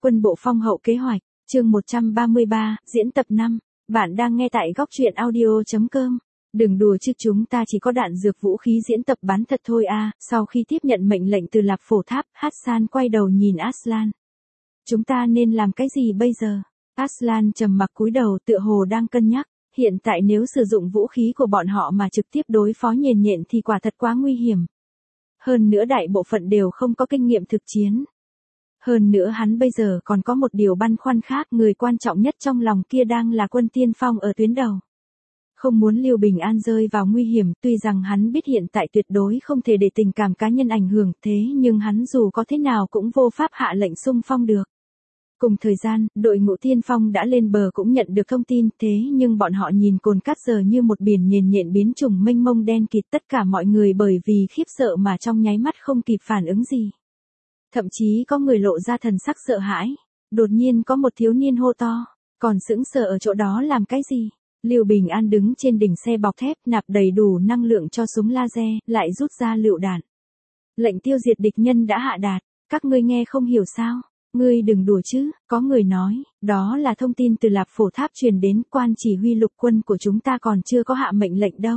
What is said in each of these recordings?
Quân bộ phong hậu kế hoạch, chương 133, diễn tập 5. Bạn đang nghe tại góc truyện audio.com. Đừng đùa chứ, chúng ta chỉ có đạn dược vũ khí, diễn tập bắn thật thôi à. Sau khi tiếp nhận mệnh lệnh từ Lạp Phổ Tháp, Hassan quay đầu nhìn Aslan. Chúng ta nên làm cái gì bây giờ? Aslan trầm mặc cúi đầu, tựa hồ đang cân nhắc. Hiện tại nếu sử dụng vũ khí của bọn họ mà trực tiếp đối phó Nhện Nhện thì quả thật quá nguy hiểm. Hơn nữa đại bộ phận đều không có kinh nghiệm thực chiến. Hơn nữa hắn bây giờ còn có một điều băn khoăn khác, người quan trọng nhất trong lòng kia đang là quân tiên phong ở tuyến đầu. Không muốn Lưu Bình An rơi vào nguy hiểm, tuy rằng hắn biết hiện tại tuyệt đối không thể để tình cảm cá nhân ảnh hưởng, thế nhưng hắn dù có thế nào cũng vô pháp hạ lệnh xung phong được. Cùng thời gian, đội ngũ tiên phong đã lên bờ cũng nhận được thông tin, thế nhưng bọn họ nhìn Cồn Cát giờ như một biển Nhện Nhện biến chủng mênh mông đen kịt, tất cả mọi người bởi vì khiếp sợ mà trong nháy mắt không kịp phản ứng gì. Thậm chí có người lộ ra thần sắc sợ hãi. Đột nhiên có một thiếu niên hô to, còn sững sờ ở chỗ đó làm cái gì? Lưu Bình An đứng trên đỉnh xe bọc thép, nạp đầy đủ năng lượng cho súng laser, lại rút ra lựu đạn. Lệnh tiêu diệt địch nhân đã hạ đạt, các ngươi nghe không hiểu sao? Ngươi đừng đùa chứ, có người nói, đó là thông tin từ Lạp Phổ Tháp truyền đến, quan chỉ huy lục quân của chúng ta còn chưa có hạ mệnh lệnh đâu.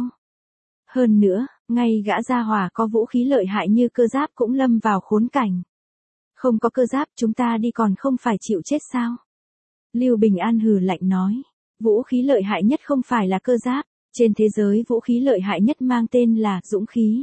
Hơn nữa, ngay gã gia hỏa có vũ khí lợi hại như cơ giáp cũng lâm vào khốn cảnh. Không có cơ giáp chúng ta đi còn không phải chịu chết sao? Lưu Bình An hừ lạnh nói, vũ khí lợi hại nhất không phải là cơ giáp, trên thế giới vũ khí lợi hại nhất mang tên là dũng khí.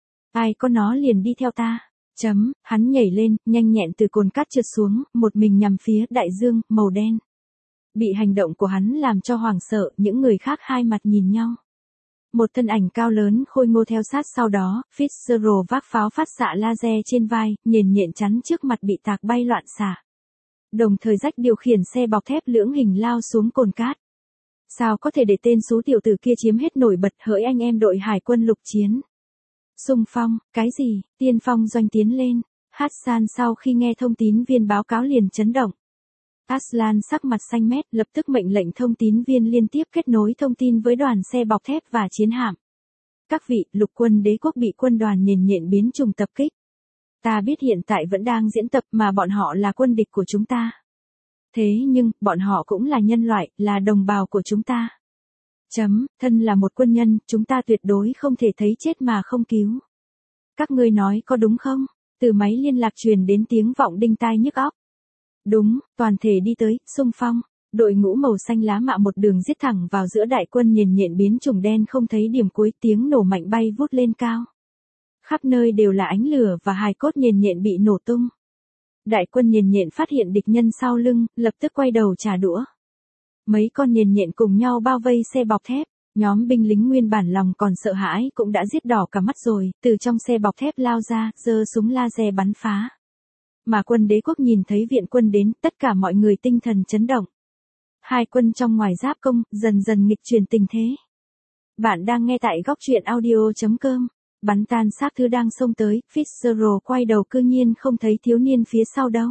Ai có nó liền đi theo ta. Hắn nhảy lên, nhanh nhẹn từ Cồn Cát trượt xuống, một mình nhằm phía đại dương, màu đen. Bị hành động của hắn làm cho hoảng sợ, những người khác hai mặt nhìn nhau. Một thân ảnh cao lớn khôi ngô theo sát sau đó, Fitzgerald vác pháo phát xạ laser trên vai, Nhện Nhện chắn trước mặt bị tạc bay loạn xạ. Đồng thời Rách điều khiển xe bọc thép lưỡng hình lao xuống Cồn Cát. Sao có thể để tên số tiểu tử kia chiếm hết nổi bật, hỡi anh em đội hải quân lục chiến. Xung phong, cái gì, tiên phong doanh tiến lên. Hassan sau khi nghe thông tín viên báo cáo liền chấn động. Aslan sắc mặt xanh mét, lập tức mệnh lệnh thông tín viên liên tiếp kết nối thông tin với đoàn xe bọc thép và chiến hạm. Các vị, lục quân đế quốc bị quân đoàn Nhện Nhện biến chủng tập kích. Ta biết hiện tại vẫn đang diễn tập mà bọn họ là quân địch của chúng ta. Thế nhưng, bọn họ cũng là nhân loại, là đồng bào của chúng ta. Thân là một quân nhân, chúng ta tuyệt đối không thể thấy chết mà không cứu. Các ngươi nói có đúng không? Từ máy liên lạc truyền đến tiếng vọng đinh tai nhức óc. Đúng, toàn thể đi tới, xung phong. Đội ngũ màu xanh lá mạ một đường giết thẳng vào giữa đại quân Nhện Nhện biến chủng đen không thấy điểm cuối, tiếng nổ mạnh bay vút lên cao. Khắp nơi đều là ánh lửa và hài cốt Nhện Nhện bị nổ tung. Đại quân Nhện Nhện phát hiện địch nhân sau lưng, lập tức quay đầu trả đũa. Mấy con Nhện Nhện cùng nhau bao vây xe bọc thép. Nhóm binh lính nguyên bản lòng còn sợ hãi cũng đã giết đỏ cả mắt rồi, từ trong xe bọc thép lao ra, giơ súng laser bắn phá. Mà quân đế quốc nhìn thấy viện quân đến, tất cả mọi người tinh thần chấn động. Hai quân trong ngoài giáp công, dần dần nghịch chuyển tình thế. Bạn đang nghe tại góc truyện audio.com. Bắn tan xác thứ đang xông tới, Fitzgerald quay đầu cư nhiên không thấy thiếu niên phía sau đâu.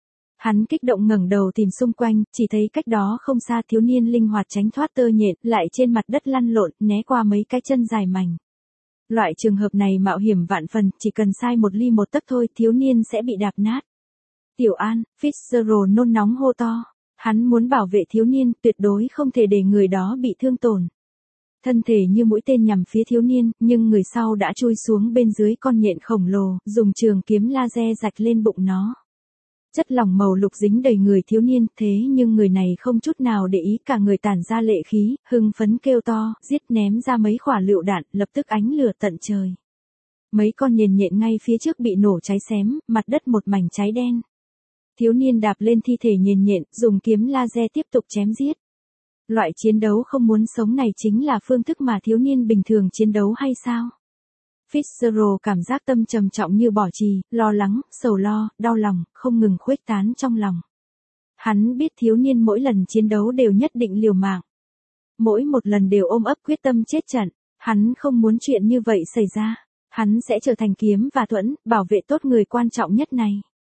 Hắn kích động ngẩng đầu tìm xung quanh, chỉ thấy cách đó không xa thiếu niên linh hoạt tránh thoát tơ nhện, lại trên mặt đất lăn lộn, né qua mấy cái chân dài mảnh. Loại trường hợp này mạo hiểm vạn phần, chỉ cần sai một ly một tấc thôi, thiếu niên sẽ bị đạp nát. Tiểu An, Fitzgerald nôn nóng hô to. Hắn muốn bảo vệ thiếu niên, tuyệt đối không thể để người đó bị thương tổn. Thân thể như mũi tên nhằm phía thiếu niên, nhưng người sau đã chui xuống bên dưới con nhện khổng lồ, dùng trường kiếm laser rạch lên bụng nó. Chất lỏng màu lục dính đầy người thiếu niên, thế nhưng người này không chút nào để ý, cả người tản ra lệ khí, hưng phấn kêu to, giết, ném ra mấy quả lựu đạn, lập tức ánh lửa tận trời. Mấy con Nhện Nhện ngay phía trước bị nổ cháy xém, mặt đất một mảnh cháy đen. Thiếu niên đạp lên thi thể Nhện Nhện, dùng kiếm laser tiếp tục chém giết. Loại chiến đấu không muốn sống này chính là phương thức mà thiếu niên bình thường chiến đấu hay sao? Fitzgerald cảm giác tâm trầm trọng như bỏ chì, lo lắng, sầu lo, đau lòng, không ngừng khuếch tán trong lòng. Hắn biết thiếu niên mỗi lần chiến đấu đều nhất định liều mạng. Mỗi một lần đều ôm ấp quyết tâm chết trận. Hắn không muốn chuyện như vậy xảy ra. Hắn sẽ trở thành kiếm và thuẫn, bảo vệ tốt người quan trọng nhất này.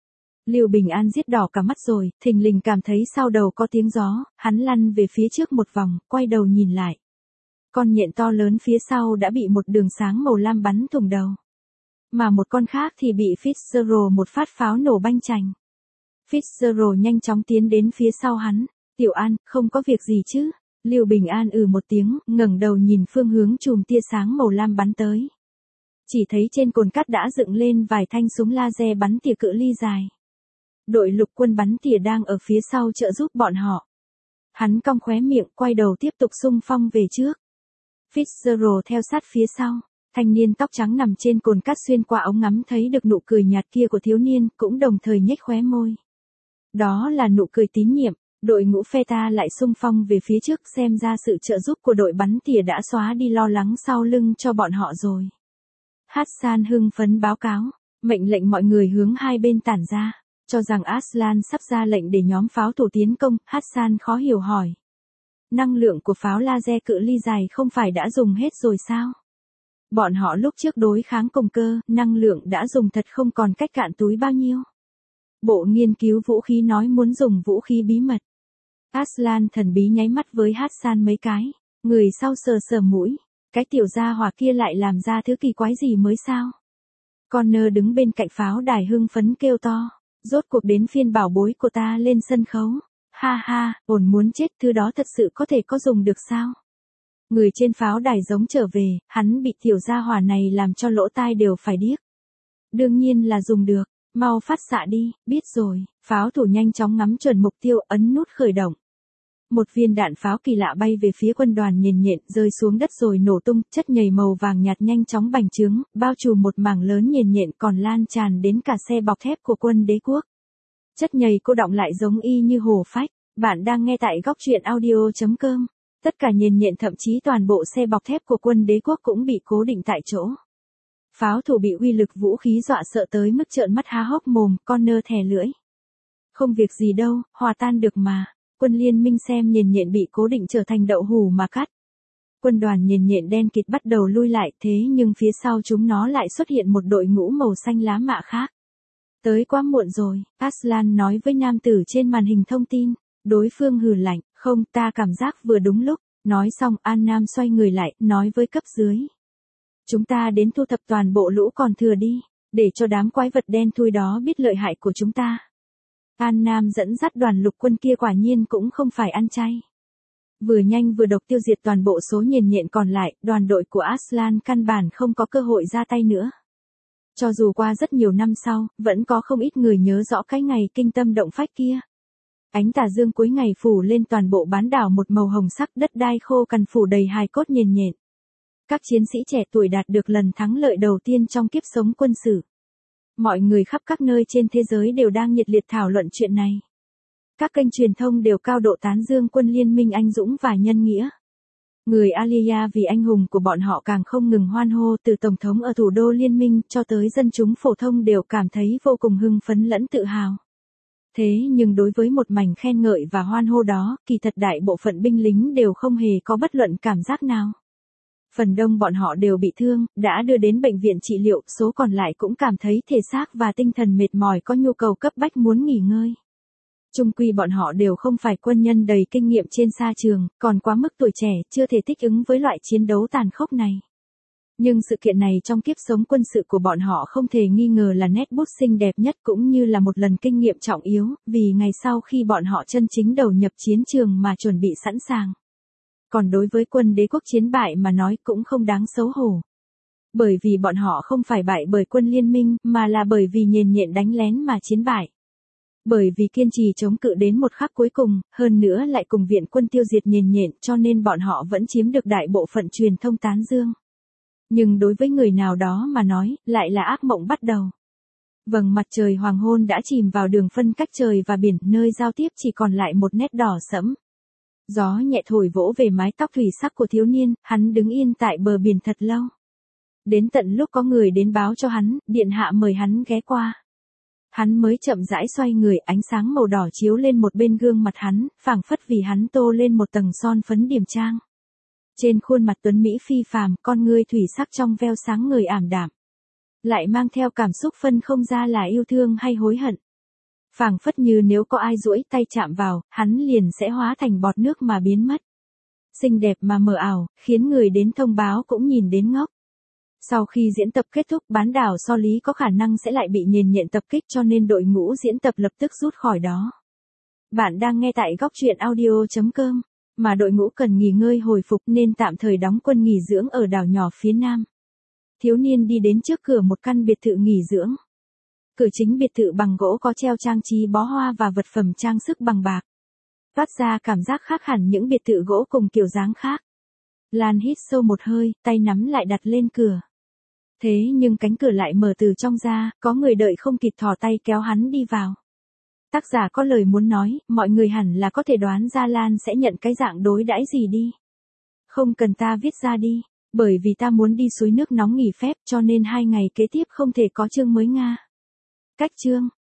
Lưu Bình An giết đỏ cả mắt rồi, thình lình cảm thấy sau đầu có tiếng gió, hắn lăn về phía trước một vòng, quay đầu nhìn lại. Con nhện to lớn phía sau đã bị một đường sáng màu lam bắn thủng đầu. Mà một con khác thì bị Fitzgerald một phát pháo nổ banh chành. Fitzgerald nhanh chóng tiến đến phía sau hắn. Tiểu An, không có việc gì chứ? Lưu Bình An một tiếng, ngẩng đầu nhìn phương hướng chùm tia sáng màu lam bắn tới. Chỉ thấy trên cồn cát đã dựng lên vài thanh súng laser bắn tỉa cự ly dài. Đội lục quân bắn tỉa đang ở phía sau trợ giúp bọn họ. Hắn cong khóe miệng, quay đầu tiếp tục xung phong về trước. Fitzgerald theo sát phía sau. Thanh niên tóc trắng nằm trên cồn cát xuyên qua ống ngắm thấy được nụ cười nhạt kia của thiếu niên, cũng đồng thời nhếch khóe môi. Đó là nụ cười tín nhiệm. Đội ngũ Feta lại xung phong về phía trước, xem ra sự trợ giúp của đội bắn tỉa đã xóa đi lo lắng sau lưng cho bọn họ rồi. Hassan hưng phấn báo cáo, mệnh lệnh mọi người hướng hai bên tản ra, cho rằng Aslan sắp ra lệnh để nhóm pháo thủ tiến công. Hassan khó hiểu hỏi. Năng lượng của pháo laser cự ly dài không phải đã dùng hết rồi sao? Bọn họ lúc trước đối kháng cùng cơ, năng lượng đã dùng thật không còn cách cạn túi bao nhiêu. Bộ nghiên cứu vũ khí nói muốn dùng vũ khí bí mật. Aslan thần bí nháy mắt với Hassan mấy cái, người sau sờ sờ mũi, cái tiểu gia hỏa kia lại làm ra thứ kỳ quái gì mới sao? Connor đứng bên cạnh pháo đài hưng phấn kêu to, rốt cuộc đến phiên bảo bối của ta lên sân khấu, ha ha, ổn muốn chết, thứ đó thật sự có thể có dùng được sao? Người trên pháo đài giống trở về, hắn bị tiểu gia hỏa này làm cho lỗ tai đều phải điếc. Đương nhiên là dùng được, mau phát xạ đi, biết rồi, pháo thủ nhanh chóng ngắm chuẩn mục tiêu, ấn nút khởi động. Một viên đạn pháo kỳ lạ bay về phía quân đoàn nhện nhện, rơi xuống đất rồi nổ tung, chất nhầy màu vàng nhạt nhanh chóng bành trướng, bao trùm một mảng lớn nhện nhện còn lan tràn đến cả xe bọc thép của quân đế quốc. Chất nhầy cô đọng lại giống y như hổ phách. Bạn đang nghe tại góc truyện audio.com. Tất cả nhện nhện, thậm chí toàn bộ xe bọc thép của quân đế quốc cũng bị cố định tại chỗ. Pháo thủ bị uy lực vũ khí dọa sợ tới mức trợn mắt há hốc mồm, Connor thè lưỡi. Không việc gì đâu, hòa tan được mà. Quân liên minh xem nhện nhện bị cố định trở thành đậu hủ mà cắt. Quân đoàn nhện nhện đen kịt bắt đầu lui lại, thế nhưng phía sau chúng nó lại xuất hiện một đội ngũ màu xanh lá mạ khác. Tới quá muộn rồi, Aslan nói với nam tử trên màn hình thông tin. Đối phương hừ lạnh, không, ta cảm giác vừa đúng lúc. Nói xong, An Nam xoay người lại, nói với cấp dưới. Chúng ta đến thu thập toàn bộ lũ còn thừa đi, để cho đám quái vật đen thui đó biết lợi hại của chúng ta. An Nam dẫn dắt đoàn lục quân kia quả nhiên cũng không phải ăn chay. Vừa nhanh vừa độc tiêu diệt toàn bộ số nhện nhện còn lại, đoàn đội của Aslan căn bản không có cơ hội ra tay nữa. Cho dù qua rất nhiều năm sau, vẫn có không ít người nhớ rõ cái ngày kinh tâm động phách kia. Ánh tà dương cuối ngày phủ lên toàn bộ bán đảo một màu hồng sắc, đất đai khô cằn phủ đầy hài cốt nhện nhện. Các chiến sĩ trẻ tuổi đạt được lần thắng lợi đầu tiên trong kiếp sống quân sự. Mọi người khắp các nơi trên thế giới đều đang nhiệt liệt thảo luận chuyện này. Các kênh truyền thông đều cao độ tán dương quân liên minh anh dũng và nhân nghĩa. Người Alia vì anh hùng của bọn họ càng không ngừng hoan hô, từ tổng thống ở thủ đô liên minh cho tới dân chúng phổ thông đều cảm thấy vô cùng hưng phấn lẫn tự hào. Thế nhưng đối với một mảnh khen ngợi và hoan hô đó, kỳ thật đại bộ phận binh lính đều không hề có bất luận cảm giác nào. Phần đông bọn họ đều bị thương, đã đưa đến bệnh viện trị liệu, số còn lại cũng cảm thấy thể xác và tinh thần mệt mỏi, có nhu cầu cấp bách muốn nghỉ ngơi. Chung quy bọn họ đều không phải quân nhân đầy kinh nghiệm trên sa trường, còn quá mức tuổi trẻ, chưa thể thích ứng với loại chiến đấu tàn khốc này. Nhưng sự kiện này trong kiếp sống quân sự của bọn họ không thể nghi ngờ là nét bút xinh đẹp nhất, cũng như là một lần kinh nghiệm trọng yếu, vì ngày sau khi bọn họ chân chính đầu nhập chiến trường mà chuẩn bị sẵn sàng. Còn đối với quân đế quốc chiến bại mà nói cũng không đáng xấu hổ. Bởi vì bọn họ không phải bại bởi quân liên minh, mà là bởi vì nhện nhện đánh lén mà chiến bại. Bởi vì kiên trì chống cự đến một khắc cuối cùng, hơn nữa lại cùng viện quân tiêu diệt nhện nhện, cho nên bọn họ vẫn chiếm được đại bộ phận truyền thông tán dương. Nhưng đối với người nào đó mà nói, lại là ác mộng bắt đầu. Vầng mặt trời hoàng hôn đã chìm vào đường phân cách trời và biển, nơi giao tiếp chỉ còn lại một nét đỏ sẫm. Gió nhẹ thổi vỗ về mái tóc thủy sắc của thiếu niên, hắn đứng yên tại bờ biển thật lâu. Đến tận lúc có người đến báo cho hắn, điện hạ mời hắn ghé qua. Hắn mới chậm rãi xoay người, ánh sáng màu đỏ chiếu lên một bên gương mặt hắn, phảng phất vì hắn tô lên một tầng son phấn điểm trang. Trên khuôn mặt tuấn mỹ phi phàm, con ngươi thủy sắc trong veo sáng ngời ảm đạm, lại mang theo cảm xúc phân không ra là yêu thương hay hối hận. Phảng phất như nếu có ai duỗi tay chạm vào, hắn liền sẽ hóa thành bọt nước mà biến mất. Xinh đẹp mà mờ ảo, khiến người đến thông báo cũng nhìn đến ngốc. Sau khi diễn tập kết thúc, bán đảo So Lý có khả năng sẽ lại bị nhền nhện tập kích, cho nên đội ngũ diễn tập lập tức rút khỏi đó. Bạn đang nghe tại góc truyện audio.com, mà đội ngũ cần nghỉ ngơi hồi phục nên tạm thời đóng quân nghỉ dưỡng ở đảo nhỏ phía nam. Thiếu niên đi đến trước cửa một căn biệt thự nghỉ dưỡng. Cửa chính biệt thự bằng gỗ có treo trang trí bó hoa và vật phẩm trang sức bằng bạc. Toát ra cảm giác khác hẳn những biệt thự gỗ cùng kiểu dáng khác. Lan hít sâu một hơi, tay nắm lại đặt lên cửa. Thế nhưng cánh cửa lại mở từ trong ra, có người đợi không kịp thò tay kéo hắn đi vào. Tác giả có lời muốn nói, mọi người hẳn là có thể đoán ra Lan sẽ nhận cái dạng đối đãi gì đi. Không cần ta viết ra đi, bởi vì ta muốn đi suối nước nóng nghỉ phép cho nên 2 ngày kế tiếp không thể có chương mới Nga. Cách chương,